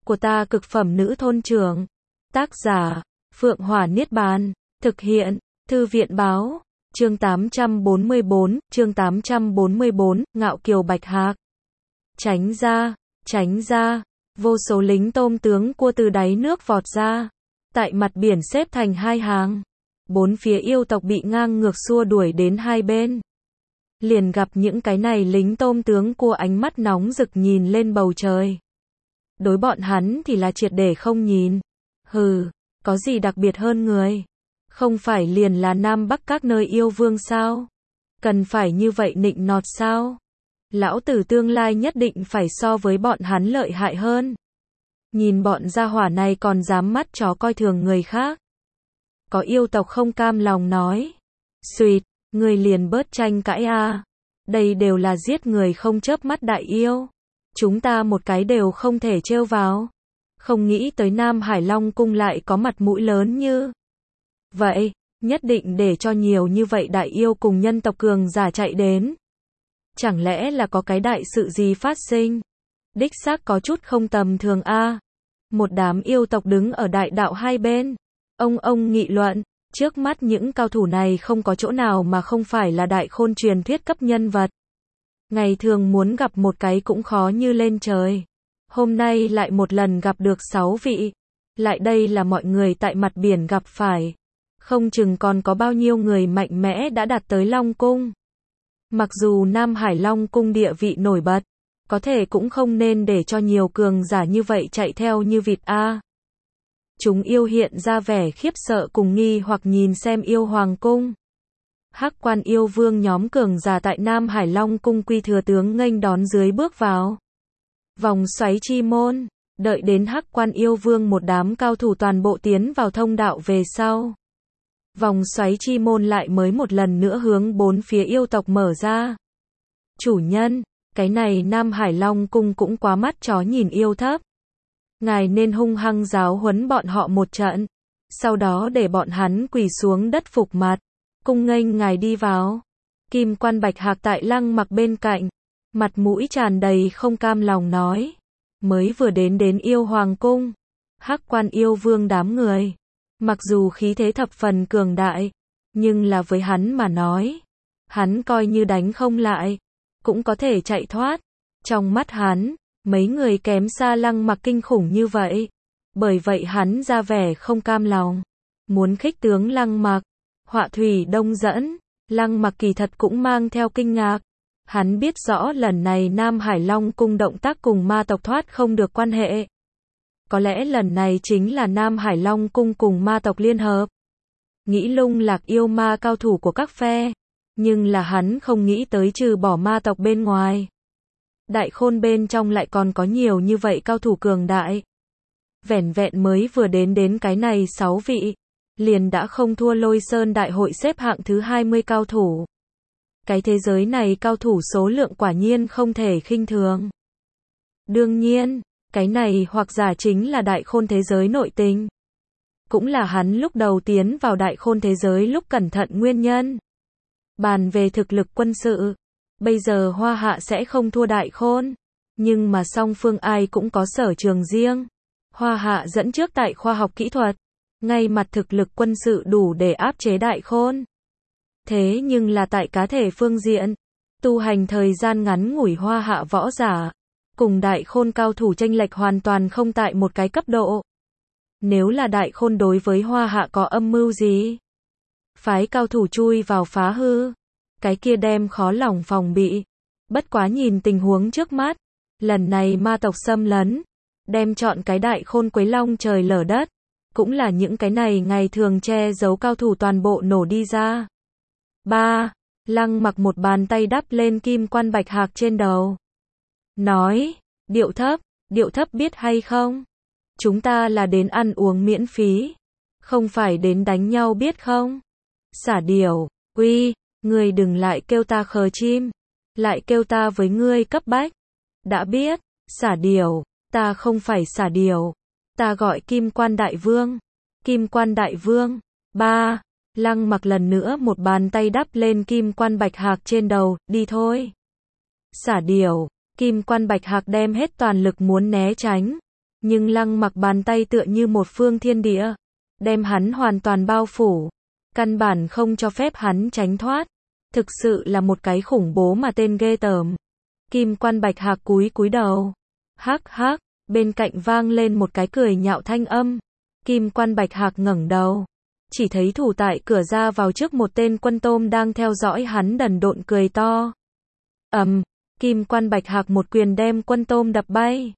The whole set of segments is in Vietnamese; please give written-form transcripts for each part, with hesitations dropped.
của ta cực phẩm nữ thôn trưởng. Tác giả, Phượng Hỏa Niết Bàn. Thực hiện, Thư viện Báo. Chương 844, Ngạo Kiều Bạch Hạc. Tránh ra, vô số lính tôm tướng cua từ đáy nước vọt ra. Tại mặt biển xếp thành hai hàng. Bốn phía yêu tộc bị ngang ngược xua đuổi đến hai bên. Liền gặp những cái này lính tôm tướng cua ánh mắt nóng rực nhìn lên bầu trời. Đối bọn hắn thì là triệt để không nhìn. Hừ, có gì đặc biệt hơn người? Không phải liền là Nam Bắc các nơi yêu vương sao? Cần phải như vậy nịnh nọt sao? Lão tử tương lai nhất định phải so với bọn hắn lợi hại hơn. Nhìn bọn gia hỏa này còn dám mắt chó coi thường người khác. Có yêu tộc không cam lòng nói. Xuyệt, người liền bớt tranh cãi a. Đây đều là giết người không chớp mắt đại yêu. Chúng ta một cái đều không thể trêu vào. Không nghĩ tới Nam Hải Long cung lại có mặt mũi lớn như vậy, nhất định để cho nhiều như vậy đại yêu cùng nhân tộc cường giả chạy đến. Chẳng lẽ là có cái đại sự gì phát sinh? Đích xác có chút không tầm thường a. Một đám yêu tộc đứng ở đại đạo hai bên. Ông nghị luận, trước mắt những cao thủ này không có chỗ nào mà không phải là đại khôn truyền thuyết cấp nhân vật. Ngày thường muốn gặp một cái cũng khó như lên trời. Hôm nay lại một lần gặp được 6 vị. Lại đây là mọi người tại mặt biển gặp phải. Không chừng còn có bao nhiêu người mạnh mẽ đã đạt tới Long Cung. Mặc dù Nam Hải Long Cung địa vị nổi bật, có thể cũng không nên để cho nhiều cường giả như vậy chạy theo như vịt a. Chúng yêu hiện ra vẻ khiếp sợ cùng nghi hoặc nhìn xem yêu hoàng cung. Hắc Quan yêu vương nhóm cường giả tại Nam Hải Long cung quy thừa tướng nghênh đón dưới bước vào vòng xoáy chi môn, đợi đến Hắc Quan yêu vương một đám cao thủ toàn bộ tiến vào thông đạo về sau. Vòng xoáy chi môn lại mới một lần nữa hướng bốn phía yêu tộc mở ra. Chủ nhân, cái này Nam Hải Long cung cũng quá mắt chó nhìn yêu thấp. Ngài nên hung hăng giáo huấn bọn họ một trận, sau đó để bọn hắn quỳ xuống đất phục mặt, cung nghênh ngài đi vào. Kim Quan Bạch Hạc tại Lăng Mặc bên cạnh, mặt mũi tràn đầy không cam lòng nói, mới vừa đến yêu hoàng cung, Hắc Quan yêu vương đám người, mặc dù khí thế thập phần cường đại, nhưng là với hắn mà nói, hắn coi như đánh không lại, cũng có thể chạy thoát. Trong mắt hắn, mấy người kém xa Lăng Mặc kinh khủng như vậy. Bởi vậy hắn ra vẻ không cam lòng, muốn khích tướng Lăng Mặc. Họa thủy đông dẫn, Lăng Mặc kỳ thật cũng mang theo kinh ngạc. Hắn biết rõ lần này Nam Hải Long cung động tác cùng ma tộc thoát không được quan hệ. Có lẽ lần này chính là Nam Hải Long cung cùng ma tộc liên hợp. Nghĩ lung lạc yêu ma cao thủ của các phe. Nhưng là hắn không nghĩ tới trừ bỏ ma tộc bên ngoài. Đại khôn bên trong lại còn có nhiều như vậy cao thủ cường đại. Vẻn vẹn mới vừa đến cái này 6 vị, liền đã không thua Lôi Sơn đại hội xếp hạng thứ 20 cao thủ. Cái thế giới này cao thủ số lượng quả nhiên không thể khinh thường. Đương nhiên, cái này hoặc giả chính là đại khôn thế giới nội tình. Cũng là hắn lúc đầu tiến vào đại khôn thế giới lúc cẩn thận nguyên nhân. Bàn về thực lực quân sự, bây giờ Hoa Hạ sẽ không thua đại khôn, nhưng mà song phương ai cũng có sở trường riêng. Hoa Hạ dẫn trước tại khoa học kỹ thuật, ngay mặt thực lực quân sự đủ để áp chế đại khôn. Thế nhưng là tại cá thể phương diện, tu hành thời gian ngắn ngủi Hoa Hạ võ giả, cùng đại khôn cao thủ chênh lệch hoàn toàn không tại một cái cấp độ. Nếu là đại khôn đối với Hoa Hạ có âm mưu gì? Phái cao thủ chui vào phá hư, cái kia đem khó lòng phòng bị. Bất quá nhìn tình huống trước mắt, lần này ma tộc xâm lấn, đem chọn cái đại khôn quấy long trời lở đất, cũng là những cái này ngày thường che giấu cao thủ toàn bộ nổ đi ra. 3. Lăng Mặc một bàn tay đắp lên Kim Quan Bạch Hạc trên đầu. Nói, điệu thấp biết hay không? Chúng ta là đến ăn uống miễn phí, không phải đến đánh nhau biết không? Xả điểu, uy, ngươi đừng lại kêu ta khờ chim, lại kêu ta với ngươi cấp bách. Đã biết, xả điểu, ta không phải xả điểu, ta gọi Kim Quan Đại Vương. Kim Quan Đại Vương. 3. Lăng Mặc lần nữa một bàn tay đắp lên Kim Quan Bạch Hạc trên đầu, đi thôi. Xả điểu, Kim Quan Bạch Hạc đem hết toàn lực muốn né tránh, Nhưng Lăng Mặc bàn tay tựa như một phương thiên địa, đem hắn hoàn toàn bao phủ, căn bản không cho phép hắn tránh thoát. Thực sự là một cái khủng bố mà tên ghê tởm. Kim Quan Bạch Hạc cúi đầu. Hắc hắc, bên cạnh vang lên một cái cười nhạo thanh âm. Kim Quan Bạch Hạc ngẩng đầu, chỉ thấy thủ tại cửa ra vào trước một tên quân tôm đang theo dõi hắn đần độn cười to. Kim Quan Bạch Hạc một quyền đem quân tôm đập bay.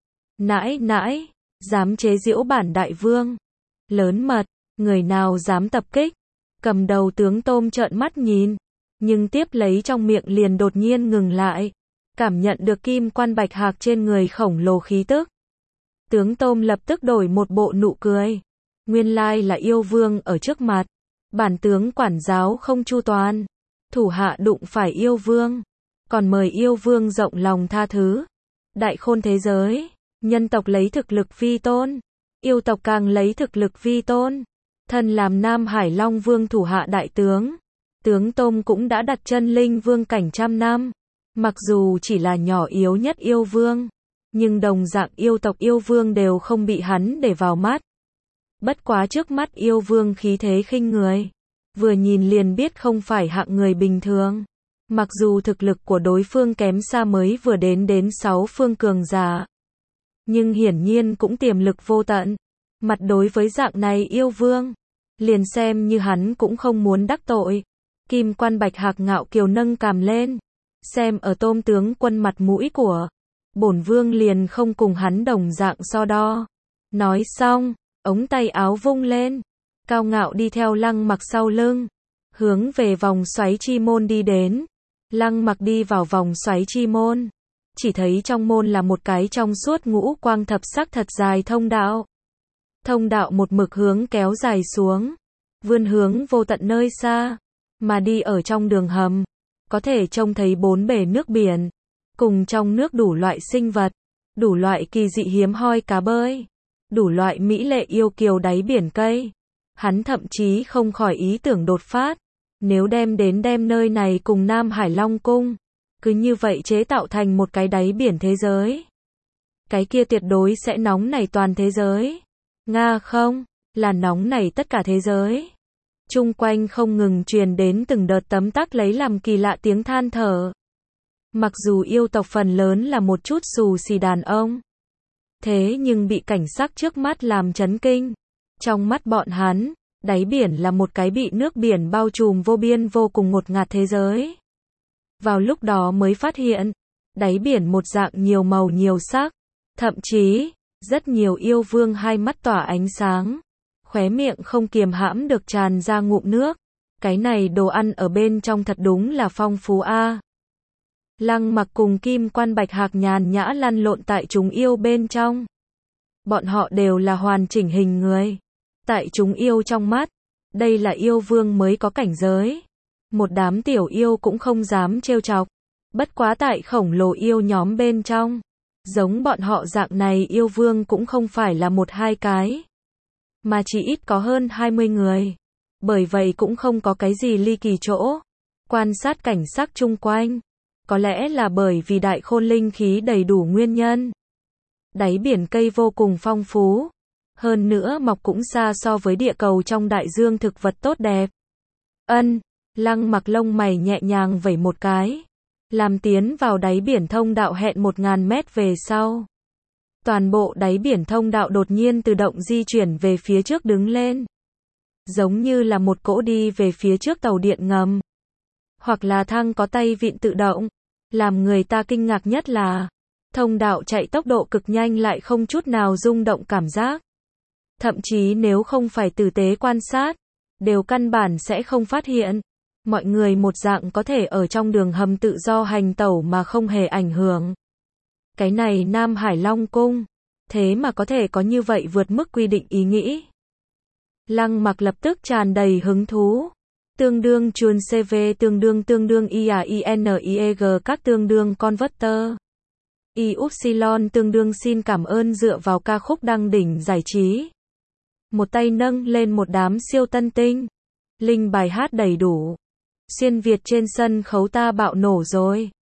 Nãi, dám chế giễu bản đại vương. Lớn mật, người nào dám tập kích. Cầm đầu tướng tôm trợn mắt nhìn, nhưng tiếp lấy trong miệng liền đột nhiên ngừng lại, cảm nhận được Kim Quan Bạch Hạc trên người khổng lồ khí tức. Tướng tôm lập tức đổi một bộ nụ cười. Nguyên lai là yêu vương ở trước mặt. Bản tướng quản giáo không chu toàn, thủ hạ đụng phải yêu vương, còn mời yêu vương rộng lòng tha thứ. Đại khôn thế giới, nhân tộc lấy thực lực vi tôn, yêu tộc càng lấy thực lực vi tôn. Thân làm Nam Hải Long Vương thủ hạ đại tướng, tướng tôm cũng đã đặt chân linh vương cảnh trăm năm. Mặc dù chỉ là nhỏ yếu nhất yêu vương, nhưng đồng dạng yêu tộc yêu vương đều không bị hắn để vào mắt. Bất quá trước mắt yêu vương khí thế khinh người, vừa nhìn liền biết không phải hạng người bình thường. Mặc dù thực lực của đối phương kém xa mới vừa đến 6 phương cường giả, nhưng hiển nhiên cũng tiềm lực vô tận. Mặt đối với dạng này yêu vương, liền xem như hắn cũng không muốn đắc tội. Kim Quan Bạch Hạc ngạo kiều nâng cằm lên, xem ở tôm tướng quân mặt mũi của bổn vương liền không cùng hắn đồng dạng so đo. Nói xong, ống tay áo vung lên, cao ngạo đi theo Lăng Mặc sau lưng, hướng về vòng xoáy chi môn đi đến. Lăng Mặc đi vào vòng xoáy chi môn, chỉ thấy trong môn là một cái trong suốt ngũ quang thập sắc thật dài thông đạo. Thông đạo một mực hướng kéo dài xuống, vươn hướng vô tận nơi xa, mà đi ở trong đường hầm, có thể trông thấy 4 bể nước biển, cùng trong nước đủ loại sinh vật, đủ loại kỳ dị hiếm hoi cá bơi, đủ loại mỹ lệ yêu kiều đáy biển cây. Hắn thậm chí không khỏi ý tưởng đột phát, nếu đem nơi này cùng Nam Hải Long Cung, cứ như vậy chế tạo thành một cái đáy biển thế giới. Cái kia tuyệt đối sẽ nóng nảy toàn thế giới. Nga không, là nóng nảy tất cả thế giới. Chung quanh không ngừng truyền đến từng đợt tấm tắc lấy làm kỳ lạ tiếng than thở. Mặc dù yêu tộc phần lớn là một chút xù xì đàn ông, thế nhưng bị cảnh sắc trước mắt làm chấn kinh. Trong mắt bọn hắn, đáy biển là một cái bị nước biển bao trùm vô biên vô cùng ngột ngạt thế giới. Vào lúc đó mới phát hiện, đáy biển một dạng nhiều màu nhiều sắc, thậm chí, rất nhiều yêu vương hai mắt tỏa ánh sáng, khóe miệng không kiềm hãm được tràn ra ngụm nước. Cái này đồ ăn ở bên trong thật đúng là phong phú a. Lăng Mặc cùng Kim Quan Bạch Hạc nhàn nhã lăn lộn tại chúng yêu bên trong. Bọn họ đều là hoàn chỉnh hình người. Tại chúng yêu trong mắt, đây là yêu vương mới có cảnh giới. Một đám tiểu yêu cũng không dám trêu chọc. Bất quá tại khổng lồ yêu nhóm bên trong, giống bọn họ dạng này yêu vương cũng không phải là 1-2 cái, mà chỉ ít có hơn 20 người. Bởi vậy cũng không có cái gì ly kỳ chỗ. Quan sát cảnh sắc chung quanh, có lẽ là bởi vì đại khôn linh khí đầy đủ nguyên nhân. Đáy biển cây vô cùng phong phú, hơn nữa mọc cũng xa so với địa cầu trong đại dương thực vật tốt đẹp. Lăng Mặc lông mày nhẹ nhàng vẩy một cái, làm tiến vào đáy biển thông đạo hẹn 1000 mét về sau. Toàn bộ đáy biển thông đạo đột nhiên tự động di chuyển về phía trước đứng lên, giống như là một cỗ đi về phía trước tàu điện ngầm, hoặc là thang có tay vịn tự động. Làm người ta kinh ngạc nhất là, thông đạo chạy tốc độ cực nhanh lại không chút nào rung động cảm giác. Thậm chí nếu không phải tử tế quan sát, đều căn bản sẽ không phát hiện. Mọi người một dạng có thể ở trong đường hầm tự do hành tẩu mà không hề ảnh hưởng. Cái này Nam Hải Long Cung, thế mà có thể có như vậy vượt mức quy định ý nghĩ. Lăng Mặc lập tức tràn đầy hứng thú. Tương đương chuồn CV tương đương IAINIEG các tương đương converter. Y-upsilon tương đương xin cảm ơn dựa vào ca khúc đăng đỉnh giải trí. Một tay nâng lên một đám siêu tân tinh. Linh bài hát đầy đủ. Xuyên Việt trên sân khấu ta bạo nổ rồi.